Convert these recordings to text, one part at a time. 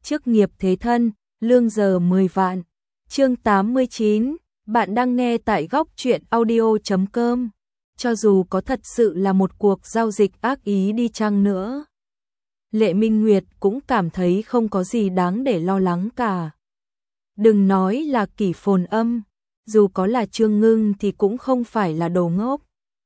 chức nghiệp thế thân, lương giờ 10 vạn. Chương 89, bạn đang nghe tại góc truyện audio.com. Cho dù có thật sự là một cuộc giao dịch ác ý đi chăng nữa, Lệ Minh Nguyệt cũng cảm thấy không có gì đáng để lo lắng cả. Đừng nói là Kỷ Phồn Âm, dù có là Trương Ngưng thì cũng không phải là đồ ngốc.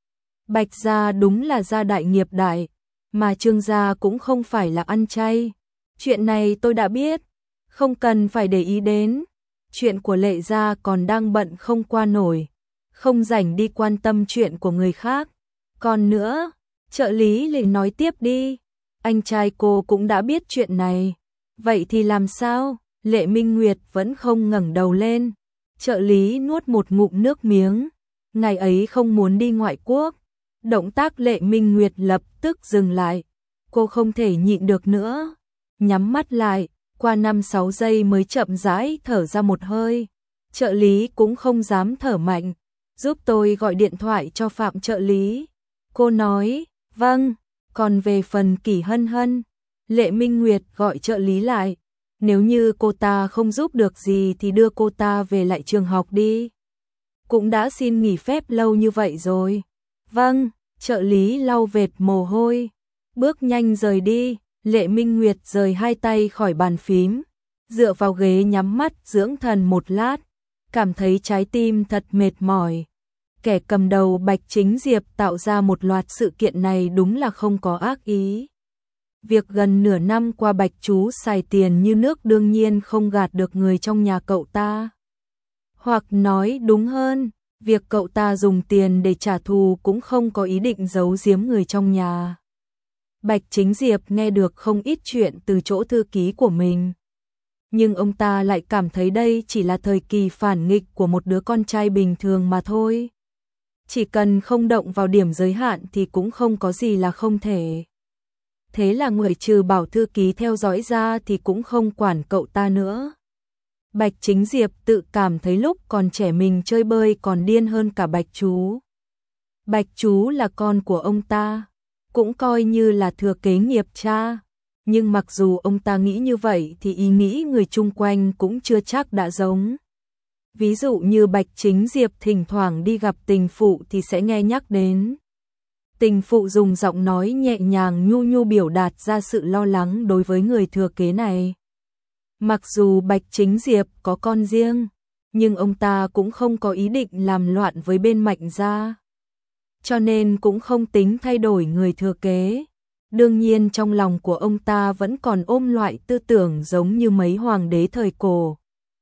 Bạch gia đúng là gia đại nghiệp đại, mà Trương gia cũng không phải là ăn chay. Chuyện này tôi đã biết, không cần phải để ý đến. Chuyện của Lệ gia còn đang bận không qua nổi, không rảnh đi quan tâm chuyện của người khác. Còn nữa, trợ lý Lệ nói tiếp đi, anh trai cô cũng đã biết chuyện này. Vậy thì làm sao? Lệ Minh Nguyệt vẫn không ngẩng đầu lên. Trợ lý nuốt một ngụm nước miếng, ngày ấy không muốn đi ngoại quốc. Động tác Lệ Minh Nguyệt lập tức dừng lại. Cô không thể nhịn được nữa, nhắm mắt lại, qua 5-6 giây mới chậm rãi thở ra một hơi. Trợ lý cũng không dám thở mạnh, giúp tôi gọi điện thoại cho Phạm trợ lý. Cô nói, vâng, còn về phần Kỷ Hân Hân, Lệ Minh Nguyệt gọi trợ lý lại. Nếu như cô ta không giúp được gì thì đưa cô ta về lại trường học đi. Cũng đã xin nghỉ phép lâu như vậy rồi. Vâng, trợ lý lau vệt mồ hôi, bước nhanh rời đi. Lệ Minh Nguyệt rời hai tay khỏi bàn phím, dựa vào ghế nhắm mắt dưỡng thần một lát, cảm thấy trái tim thật mệt mỏi. Kẻ cầm đầu Bạch Chính Diệp tạo ra một loạt sự kiện này đúng là không có ác ý. Việc gần nửa năm qua Bạch chú xài tiền như nước đương nhiên không gạt được người trong nhà cậu ta. Hoặc nói đúng hơn, việc cậu ta dùng tiền để trả thù cũng không có ý định giấu giếm người trong nhà. Bạch Chính Diệp nghe được không ít chuyện từ chỗ thư ký của mình. Nhưng ông ta lại cảm thấy đây chỉ là thời kỳ phản nghịch của một đứa con trai bình thường mà thôi. Chỉ cần không động vào điểm giới hạn thì cũng không có gì là không thể. Thế là ngoại trừ bảo thư ký theo dõi ra thì cũng không quản cậu ta nữa. Bạch Chính Diệp tự cảm thấy lúc còn trẻ mình chơi bơi còn điên hơn cả Bạch chú. Bạch chú là con của ông ta, cũng coi như là thừa kế nghiệp cha. Nhưng mặc dù ông ta nghĩ như vậy thì ý nghĩ người chung quanh cũng chưa chắc đã giống. Ví dụ như Bạch Chính Diệp thỉnh thoảng đi gặp tình phụ thì sẽ nghe nhắc đến. Tình phụ dùng giọng nói nhẹ nhàng nhu nhu biểu đạt ra sự lo lắng đối với người thừa kế này. Mặc dù Bạch Chính Diệp có con riêng, nhưng ông ta cũng không có ý định làm loạn với bên Mạnh gia. Cho nên cũng không tính thay đổi người thừa kế. Đương nhiên trong lòng của ông ta vẫn còn ôm loại tư tưởng giống như mấy hoàng đế thời cổ.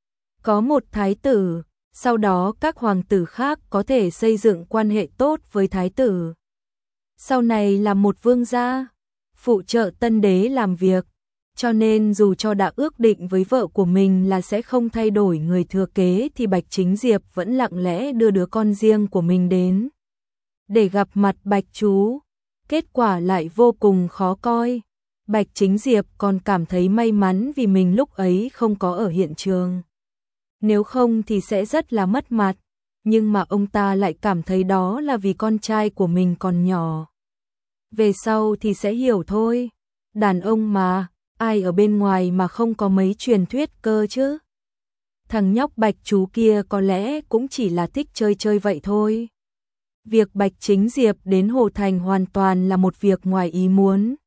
Có một thái tử, sau đó các hoàng tử khác có thể xây dựng quan hệ tốt với thái tử. Sau này là một vương gia, phụ trợ tân đế làm việc. Cho nên dù cho đã ước định với vợ của mình là sẽ không thay đổi người thừa kế thì Bạch Chính Diệp vẫn lặng lẽ đưa đứa con riêng của mình đến để gặp mặt Bạch chú. Kết quả lại vô cùng khó coi. Bạch Chính Diệp còn cảm thấy may mắn vì mình lúc ấy không có ở hiện trường. Nếu không thì sẽ rất là mất mặt. Nhưng mà ông ta lại cảm thấy đó là vì con trai của mình còn nhỏ. Về sau thì sẽ hiểu thôi. Đàn ông mà, ai ở bên ngoài mà không có mấy truyền thuyết cơ chứ. Thằng nhóc Bạch chú kia có lẽ cũng chỉ là thích chơi chơi vậy thôi. Việc Bạch Chính Diệp đến Hồ Thành hoàn toàn là một việc ngoài ý muốn.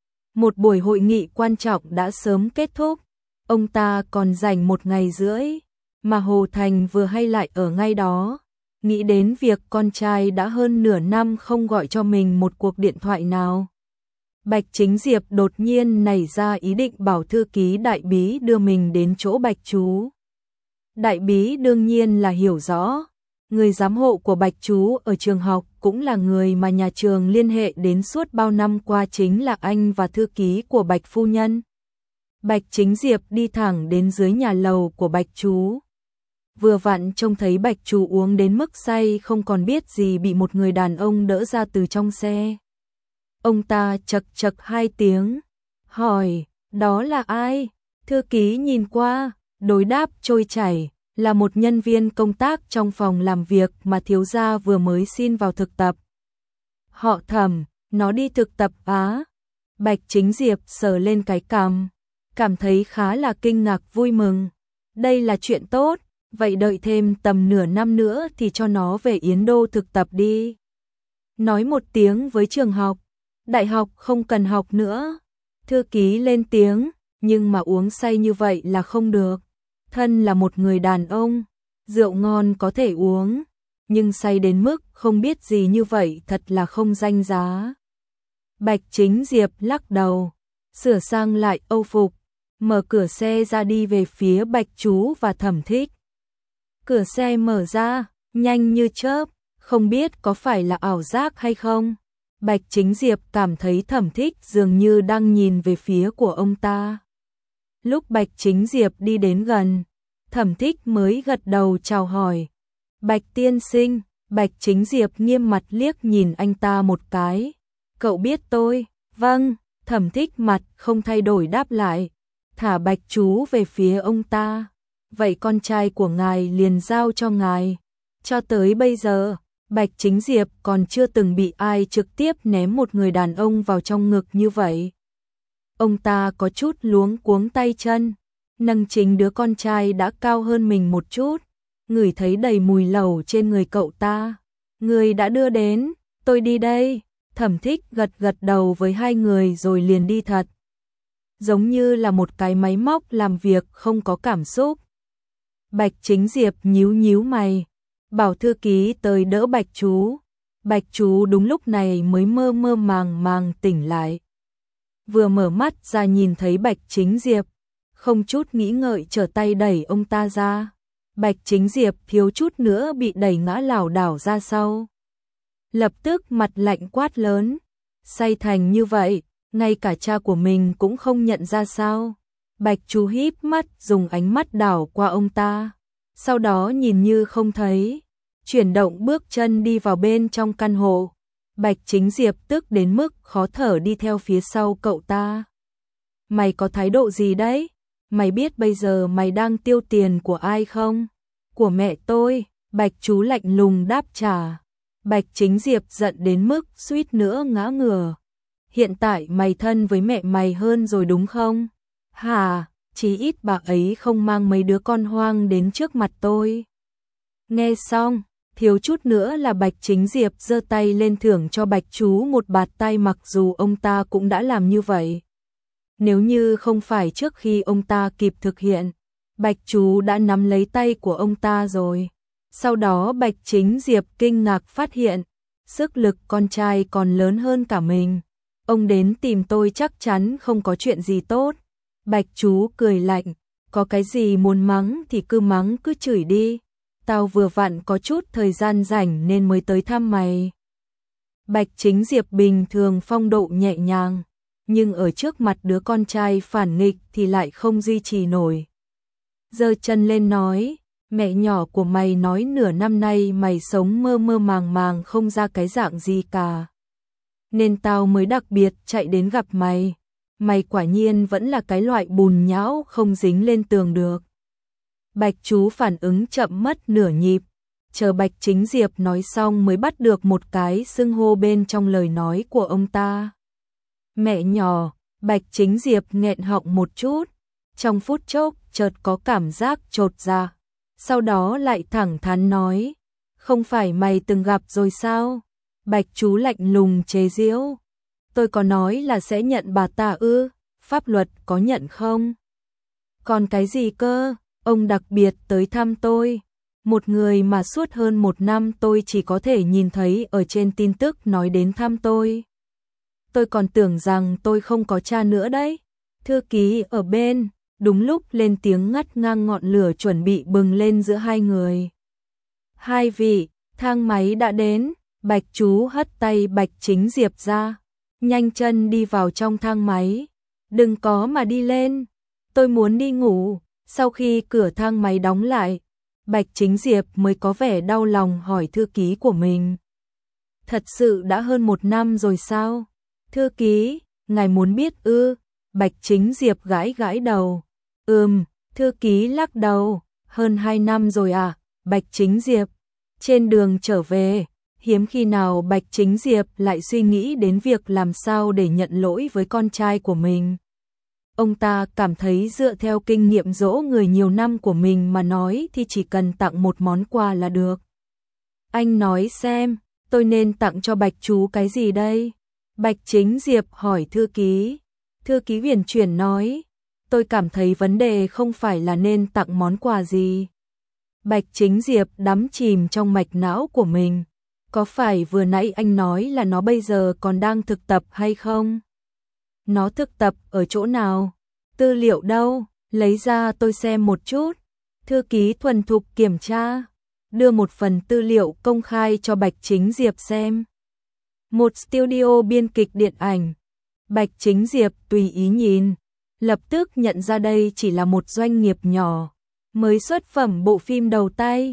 Một buổi hội nghị quan trọng đã sớm kết thúc, ông ta còn dành 1 ngày rưỡi, mà Hồ Thành vừa hay lại ở ngay đó. Nghĩ đến việc con trai đã hơn nửa năm không gọi cho mình một cuộc điện thoại nào. Bạch Chính Diệp đột nhiên nảy ra ý định bảo thư ký Đại Bí đưa mình đến chỗ Bạch chú. Đại Bí đương nhiên là hiểu rõ. Người giám hộ của Bạch chú ở trường học cũng là người mà nhà trường liên hệ đến suốt bao năm qua, chính là anh và thư ký của Bạch phu nhân. Bạch Chính Diệp đi thẳng đến dưới nhà lầu của Bạch chú. Vừa vặn trông thấy Bạch chú uống đến mức say không còn biết gì bị một người đàn ông đỡ ra từ trong xe. Ông ta chậc chậc 2 tiếng, hỏi, đó là ai? Thư ký nhìn qua, đối đáp trôi chảy, là một nhân viên công tác trong phòng làm việc mà thiếu gia vừa mới xin vào thực tập. Họ Thẩm, nó đi thực tập á? Bạch Chính Diệp sờ lên cái cằm. cảm thấy khá là kinh ngạc vui mừng. Đây là chuyện tốt, vậy đợi thêm tầm nửa năm nữa thì cho nó về Yến Đô thực tập đi. Nói một tiếng với trường học, đại học không cần học nữa. Thư ký lên tiếng, nhưng mà uống say như vậy là không được. Thân là một người đàn ông, rượu ngon có thể uống, nhưng say đến mức không biết gì như vậy thật là không danh giá. Bạch Chính Diệp lắc đầu, sửa sang lại âu phục, mở cửa xe ra đi về phía Bạch Chú và Thẩm Thích. Cửa xe mở ra, nhanh như chớp, không biết có phải là ảo giác hay không. Bạch Chính Diệp cảm thấy Thẩm Thích dường như đang nhìn về phía của ông ta. Lúc Bạch Chính Diệp đi đến gần, Thẩm Thích mới gật đầu chào hỏi. Bạch tiên sinh, Bạch Chính Diệp nghiêm mặt liếc nhìn anh ta một cái. Cậu biết tôi? Vâng, Thẩm Thích mặt không thay đổi đáp lại. Thả Bạch Chú về phía ông ta. Vậy con trai của ngài liền giao cho ngài. Cho tới bây giờ, Bạch Chính Diệp còn chưa từng bị ai trực tiếp ném một người đàn ông vào trong ngực như vậy. Ông ta có chút luống cuống tay chân, nâng chính đứa con trai đã cao hơn mình một chút, ngửi thấy đầy mùi lẩu trên người cậu ta. Người đã đưa đến, tôi đi đây. Thẩm Thích gật gật đầu với hai người rồi liền đi thật. Giống như là một cái máy móc làm việc không có cảm xúc. Bạch Chính Diệp nhíu nhíu mày, bảo thư ký tới đỡ Bạch Chú. Bạch Chú đúng lúc này mới mơ mơ màng màng tỉnh lại. Vừa mở mắt ra nhìn thấy Bạch Chính Diệp, không chút nghĩ ngợi trở tay đẩy ông ta ra. Bạch Chính Diệp thiếu chút nữa bị đẩy ngã lảo đảo ra sau. Lập tức mặt lạnh quát lớn, say thành như vậy, ngay cả cha của mình cũng không nhận ra sao. Bạch Chú híp mắt dùng ánh mắt đảo qua ông ta, sau đó nhìn như không thấy, chuyển động bước chân đi vào bên trong căn hộ. Bạch Chính Diệp tức đến mức khó thở đi theo phía sau cậu ta. Mày có thái độ gì đấy? Mày biết bây giờ mày đang tiêu tiền của ai không? Của mẹ tôi, Bạch Chú lạnh lùng đáp trả. Bạch Chính Diệp giận đến mức suýt nữa ngã ngửa. Hiện tại mày thân với mẹ mày hơn rồi đúng không? Hả, chí ít bà ấy không mang mấy đứa con hoang đến trước mặt tôi. Nghe xong, thiếu chút nữa là Bạch Chính Diệp giơ tay lên thưởng cho Bạch Chú một bạt tay, mặc dù ông ta cũng đã làm như vậy. Nếu như không phải trước khi ông ta kịp thực hiện, Bạch Chú đã nắm lấy tay của ông ta rồi. Sau đó Bạch Chính Diệp kinh ngạc phát hiện, sức lực con trai còn lớn hơn cả mình. Ông đến tìm tôi chắc chắn không có chuyện gì tốt. Bạch Chú cười lạnh, có cái gì muốn mắng thì cứ mắng cứ chửi đi. Tao vừa vặn có chút thời gian rảnh nên mới tới thăm mày. Bạch Chính Diệp bình thường phong độ nhẹ nhàng, nhưng ở trước mặt đứa con trai phản nghịch thì lại không duy trì nổi. Giơ chân lên nói, mẹ nhỏ của mày nói nửa năm nay mày sống mơ mơ màng màng không ra cái dạng gì cả. Nên tao mới đặc biệt chạy đến gặp mày. Mày quả nhiên vẫn là cái loại bùn nhão không dính lên tường được. Bạch Chú phản ứng chậm mất nửa nhịp, chờ Bạch Chính Diệp nói xong mới bắt được một cái xưng hô bên trong lời nói của ông ta. Mẹ nhỏ, Bạch Chính Diệp nghẹn họng một chút, trong phút chốc chợt có cảm giác chột dạ, sau đó lại thẳng thắn nói, không phải mày từng gặp rồi sao? Bạch Chú lạnh lùng chế giễu, tôi có nói là sẽ nhận bà ta ư, pháp luật có nhận không? Còn cái gì cơ, ông đặc biệt tới thăm tôi, một người mà suốt hơn một năm tôi chỉ có thể nhìn thấy ở trên tin tức nói đến thăm tôi. Tôi còn tưởng rằng tôi không có cha nữa đấy. Thư ký ở bên, đúng lúc lên tiếng ngắt ngang ngọn lửa chuẩn bị bừng lên giữa hai người. Hai vị, thang máy đã đến. Bạch Chú hất tay Bạch Chính Diệp ra, nhanh chân đi vào trong thang máy. Đừng có mà đi lên, tôi muốn đi ngủ. Sau khi cửa thang máy đóng lại, Bạch Chính Diệp mới có vẻ đau lòng hỏi thư ký của mình. Thật sự đã hơn một năm rồi sao? Thư ký, ngài muốn biết ư? Bạch Chính Diệp gãi gãi đầu. Thư ký lắc đầu, hơn 2 năm rồi à? Bạch Chính Diệp, trên đường trở về, hiếm khi nào Bạch Chính Diệp lại suy nghĩ đến việc làm sao để nhận lỗi với con trai của mình. Ông ta cảm thấy dựa theo kinh nghiệm dỗ người nhiều năm của mình mà nói thì chỉ cần tặng một món quà là được. Anh nói xem, tôi nên tặng cho Bạch chú cái gì đây? Bạch Chính Diệp hỏi thư ký. Thư ký uyển chuyển nói, tôi cảm thấy vấn đề không phải là nên tặng món quà gì. Bạch Chính Diệp đắm chìm trong mạch não của mình. Có phải vừa nãy anh nói là nó bây giờ còn đang thực tập hay không? Nó thực tập ở chỗ nào? Tư liệu đâu? Lấy ra tôi xem một chút. Thư ký thuần thục kiểm tra, đưa một phần tư liệu công khai cho Bạch Chính Diệp xem. Một studio biên kịch điện ảnh. Bạch Chính Diệp tùy ý nhìn, lập tức nhận ra đây chỉ là một doanh nghiệp nhỏ, mới xuất phẩm bộ phim đầu tay.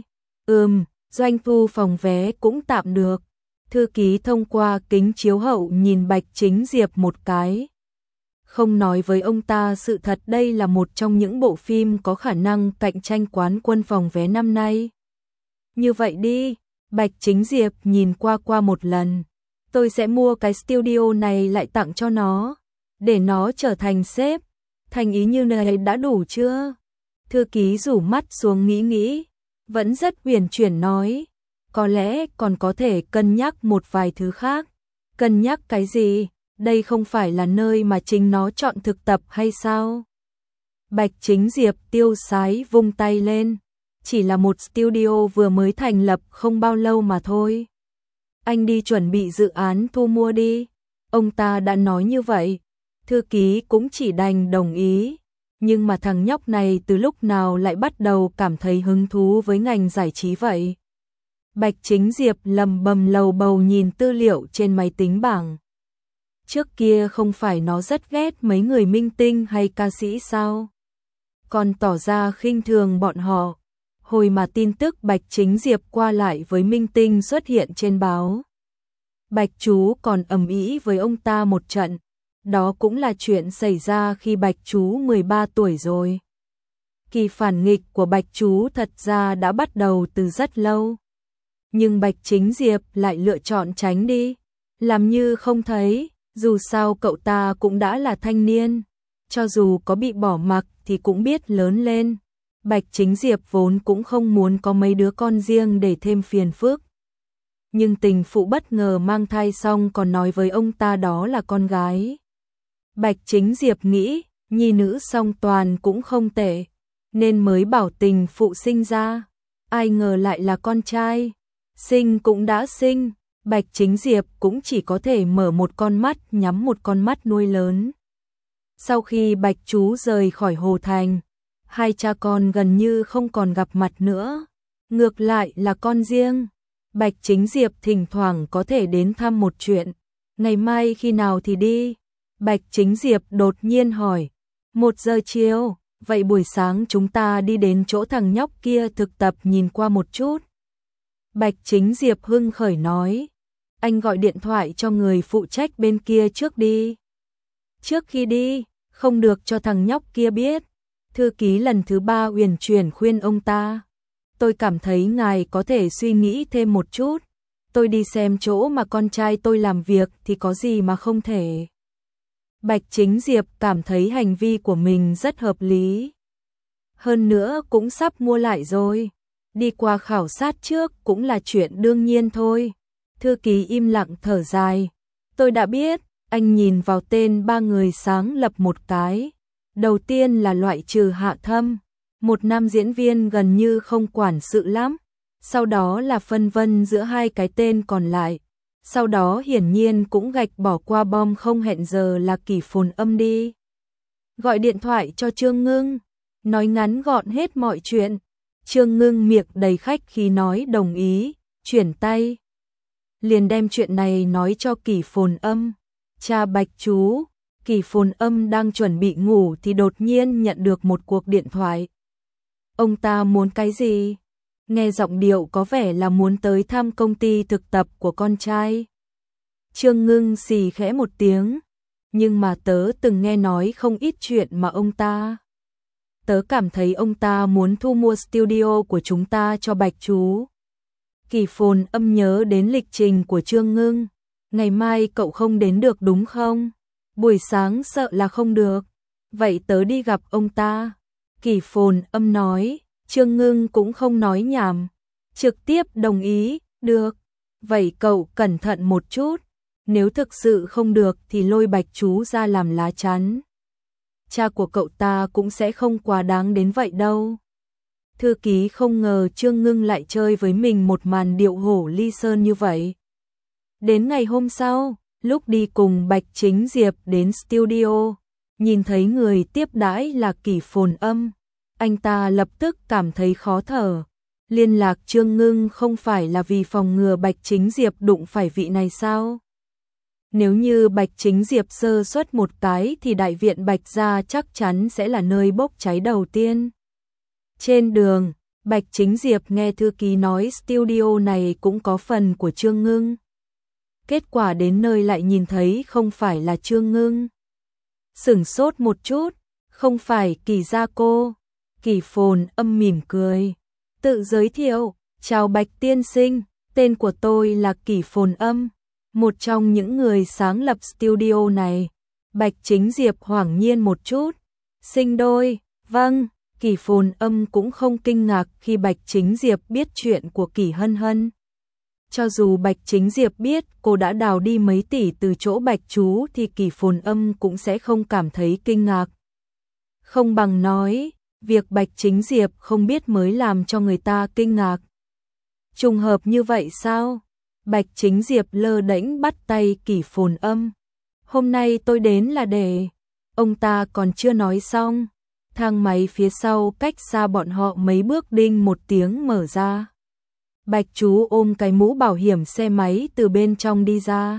Doanh thu phòng vé cũng tạm được. Thư ký thông qua kính chiếu hậu nhìn Bạch Chính Diệp một cái. Không nói với ông ta sự thật đây là một trong những bộ phim có khả năng cạnh tranh quán quân phòng vé năm nay. Như vậy đi, Bạch Chính Diệp nhìn qua một lần. Tôi sẽ mua cái studio này lại tặng cho nó, để nó trở thành sếp. Thành ý như này đã đủ chưa? Thư ký rủ mắt xuống nghĩ, vẫn rất uyển chuyển nói, có lẽ còn có thể cân nhắc một vài thứ khác. Cân nhắc cái gì? Đây không phải là nơi mà chính nó chọn thực tập hay sao? Bạch Chính Diệp tiêu sái vung tay lên, chỉ là một studio vừa mới thành lập không bao lâu mà thôi. Anh đi chuẩn bị dự án thu mua đi. Ông ta đã nói như vậy, thư ký cũng chỉ đành đồng ý. Nhưng mà thằng nhóc này từ lúc nào lại bắt đầu cảm thấy hứng thú với ngành giải trí vậy? Bạch Chính Diệp lầm bầm lầu bầu nhìn tư liệu trên máy tính bảng. Trước kia không phải nó rất ghét mấy người minh tinh hay ca sĩ sao? Còn tỏ ra khinh thường bọn họ. Hồi mà tin tức Bạch Chính Diệp qua lại với minh tinh xuất hiện trên báo, Bạch chú còn ầm ĩ với ông ta một trận. Đó cũng là chuyện xảy ra khi Bạch chú 13 tuổi rồi. Kỳ phản nghịch của Bạch chú thật ra đã bắt đầu từ rất lâu. Nhưng Bạch Chính Diệp lại lựa chọn tránh đi, làm như không thấy, dù sao cậu ta cũng đã là thanh niên. Cho dù có bị bỏ mặc thì cũng biết lớn lên. Bạch Chính Diệp vốn cũng không muốn có mấy đứa con riêng để thêm phiền phức. Nhưng tình phụ bất ngờ mang thai xong còn nói với ông ta đó là con gái. Bạch Chính Diệp nghĩ, nhi nữ song toàn cũng không tệ, nên mới bảo tình phụ sinh ra. Ai ngờ lại là con trai. Sinh cũng đã sinh, Bạch Chính Diệp cũng chỉ có thể mở một con mắt nhắm một con mắt nuôi lớn. Sau khi Bạch chú rời khỏi Hồ Thành, hai cha con gần như không còn gặp mặt nữa. Ngược lại là con riêng. Bạch Chính Diệp thỉnh thoảng có thể đến thăm một chuyện. Ngày mai khi nào thì đi? Bạch Chính Diệp đột nhiên hỏi. 1 giờ chiều, vậy buổi sáng chúng ta đi đến chỗ thằng nhóc kia thực tập nhìn qua một chút. Bạch Chính Diệp hưng khởi nói. Anh gọi điện thoại cho người phụ trách bên kia trước đi. Trước khi đi, không được cho thằng nhóc kia biết. Thư ký lần thứ 3 uyển chuyển khuyên ông ta. Tôi cảm thấy ngài có thể suy nghĩ thêm một chút. Tôi đi xem chỗ mà con trai tôi làm việc thì có gì mà không thể. Bạch Chính Diệp cảm thấy hành vi của mình rất hợp lý. Hơn nữa cũng sắp mua lại rồi. Đi qua khảo sát trước cũng là chuyện đương nhiên thôi. Thư ký im lặng thở dài. Tôi đã biết, anh nhìn vào tên 3 người sáng lập một cái. Đầu tiên là loại trừ Hạ Thâm, một nam diễn viên gần như không quản sự lắm. Sau đó là phân vân giữa hai cái tên còn lại. Sau đó hiển nhiên cũng gạch bỏ qua bom không hẹn giờ là Kỷ Phồn Âm đi. Gọi điện thoại cho Trương Ngưng, nói ngắn gọn hết mọi chuyện. Trương Ngưng miệng đầy khách khí nói đồng ý, chuyển tay. Liền đem chuyện này nói cho Kỷ Phồn Âm. Cha Bạch chú, Kỷ Phồn Âm đang chuẩn bị ngủ thì đột nhiên nhận được một cuộc điện thoại. Ông ta muốn cái gì? Nghe giọng điệu có vẻ là muốn tới thăm công ty thực tập của con trai. Trương Ngưng xì khẽ một tiếng. Nhưng mà tớ từng nghe nói không ít chuyện mà ông ta. Tớ cảm thấy ông ta muốn thu mua studio của chúng ta cho Bạch chú. Kỷ Phồn Âm nhớ đến lịch trình của Trương Ngưng. Ngày mai cậu không đến được đúng không? Buổi sáng sợ là không được. vậy tớ đi gặp ông ta. Kỷ Phồn Âm nói, Trương Ngưng cũng không nói nhảm, trực tiếp đồng ý, được, vậy cậu cẩn thận một chút, nếu thực sự không được thì lôi Bạch chú ra làm lá chắn. Cha của cậu ta cũng sẽ không quá đáng đến vậy đâu. Thư ký không ngờ Trương Ngưng lại chơi với mình một màn điệu hổ ly sơn như vậy. Đến ngày hôm sau, lúc đi cùng Bạch Chính Diệp đến studio, nhìn thấy người tiếp đãi là Kỷ Phồn Âm, anh ta lập tức cảm thấy khó thở. Liên lạc Trương Ngưng không phải là vì phòng ngừa Bạch Chính Diệp đụng phải vị này sao? Nếu như Bạch Chính Diệp sơ suất một cái thì đại viện Bạch gia chắc chắn sẽ là nơi bốc cháy đầu tiên. Trên đường, Bạch Chính Diệp nghe thư ký nói studio này cũng có phần của Trương Ngưng. Kết quả đến nơi lại nhìn thấy không phải là Trương Ngưng. Sửng sốt một chút, không phải Kỷ gia cô. Kỷ Phồn Âm mỉm cười, tự giới thiệu, chào Bạch tiên sinh, tên của tôi là Kỷ Phồn Âm, một trong những người sáng lập studio này. Bạch Chính Diệp hoảng nhiên một chút, sinh đôi, vâng. Kỷ Phồn Âm cũng không kinh ngạc khi Bạch Chính Diệp biết chuyện của Kỷ Hân Hân. Cho dù Bạch Chính Diệp biết cô đã đào đi mấy tỷ từ chỗ Bạch chú thì Kỷ Phồn Âm cũng sẽ không cảm thấy kinh ngạc. Không bằng nói, việc Bạch Chính Diệp không biết mới làm cho người ta kinh ngạc. Trùng hợp như vậy sao? Bạch Chính Diệp lơ đễnh bắt tay Kỷ Phồn Âm. Hôm nay tôi đến là để... Ông ta còn chưa nói xong. Thang máy phía sau cách xa bọn họ mấy bước đinh một tiếng mở ra. Bạch chú ôm cái mũ bảo hiểm xe máy từ bên trong đi ra.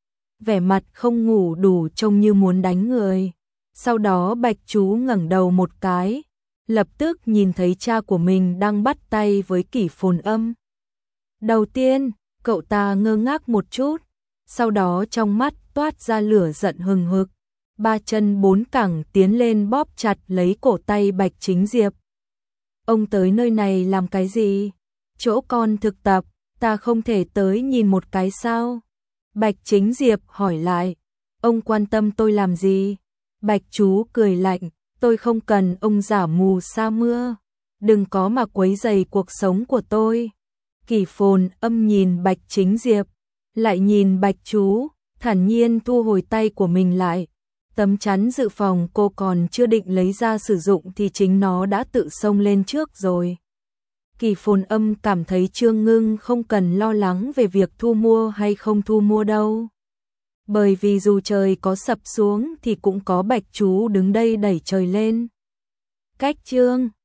Vẻ mặt không ngủ đủ trông như muốn đánh người. Sau đó Bạch chú ngẩng đầu một cái, lập tức nhìn thấy cha của mình đang bắt tay với Kỷ Phồn Âm. Đầu tiên, cậu ta ngơ ngác một chút, sau đó trong mắt toát ra lửa giận hừng hực. Ba chân bốn cẳng tiến lên bóp chặt lấy cổ tay Bạch Chính Diệp. Ông tới nơi này làm cái gì? Chỗ con thực tập, ta không thể tới nhìn một cái sao? Bạch Chính Diệp hỏi lại. Ông quan tâm tôi làm gì? Bạch chú cười lạnh, tôi không cần ông giả mù sa mưa. Đừng có mà quấy rầy cuộc sống của tôi. Kỷ Phồn Âm nhìn Bạch Chính Diệp, lại nhìn Bạch chú, thản nhiên thu hồi tay của mình lại. Tấm chắn dự phòng cô còn chưa định lấy ra sử dụng thì chính nó đã tự xông lên trước rồi. Kỷ Phồn Âm cảm thấy Trương Ngưng không cần lo lắng về việc thu mua hay không thu mua đâu. Bởi vì dù trời có sập xuống thì cũng có Bạch chú đứng đây đẩy trời lên. Cách chương